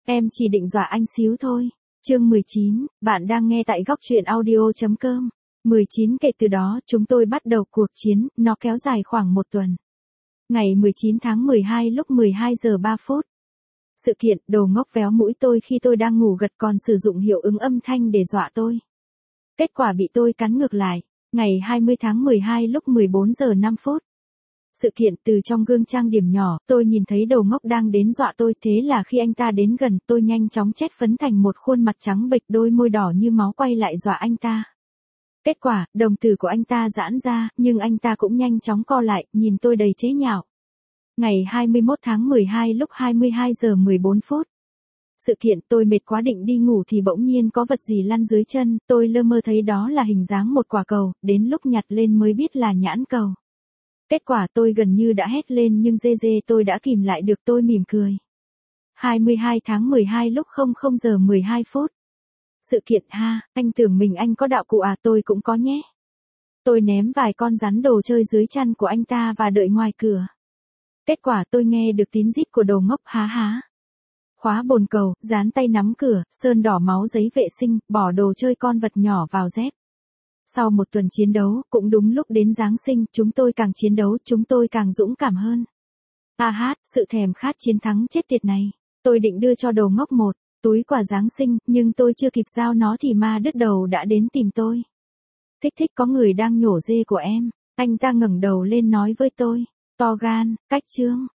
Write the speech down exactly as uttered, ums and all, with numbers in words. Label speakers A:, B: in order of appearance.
A: Em chỉ định dọa anh xíu thôi. Chương mười chín, bạn đang nghe tại góc truyện audio.com. mười chín Kể từ đó, chúng tôi bắt đầu cuộc chiến, nó kéo dài khoảng một tuần. Ngày mười chín tháng mười hai lúc mười hai giờ ba phút. Sự kiện, đồ ngốc véo mũi tôi khi tôi đang ngủ gật còn sử dụng hiệu ứng âm thanh để dọa tôi. Kết quả bị tôi cắn ngược lại. Ngày hai mươi tháng mười hai lúc mười bốn giờ năm phút. Sự kiện, từ trong gương trang điểm nhỏ, tôi nhìn thấy đầu ngốc đang đến dọa tôi, thế là khi anh ta đến gần, tôi nhanh chóng chét phấn thành một khuôn mặt trắng bệch, đôi môi đỏ như máu quay lại dọa anh ta. Kết quả, đồng tử của anh ta giãn ra, nhưng anh ta cũng nhanh chóng co lại, nhìn tôi đầy chế nhạo. Ngày hai mươi mốt tháng mười hai lúc hai mươi hai giờ mười bốn phút. Sự kiện, tôi mệt quá định đi ngủ thì bỗng nhiên có vật gì lăn dưới chân, tôi lơ mơ thấy đó là hình dáng một quả cầu, đến lúc nhặt lên mới biết là nhãn cầu. Kết quả tôi gần như đã hét lên nhưng dê dê tôi đã kìm lại được, tôi mỉm cười. hai mươi hai tháng mười hai lúc không không giờ mười hai phút. Sự kiện, ha, anh tưởng mình anh có đạo cụ à, tôi cũng có nhé. Tôi ném vài con rắn đồ chơi dưới chăn của anh ta và đợi ngoài cửa. Kết quả tôi nghe được tín rít của đồ ngốc, há há. Khóa bồn cầu, dán tay nắm cửa, sơn đỏ máu giấy vệ sinh, bỏ đồ chơi con vật nhỏ vào dép. Sau một tuần chiến đấu, cũng đúng lúc đến Giáng sinh, chúng tôi càng chiến đấu, chúng tôi càng dũng cảm hơn. A hát, sự thèm khát chiến thắng chết tiệt này. Tôi định đưa cho đồ ngốc một túi quà Giáng sinh, nhưng tôi chưa kịp giao nó thì ma đứt đầu đã đến tìm tôi. Thích thích, có người đang nhổ dê của em. Anh ta ngẩng đầu lên nói với tôi. To gan, cách chương.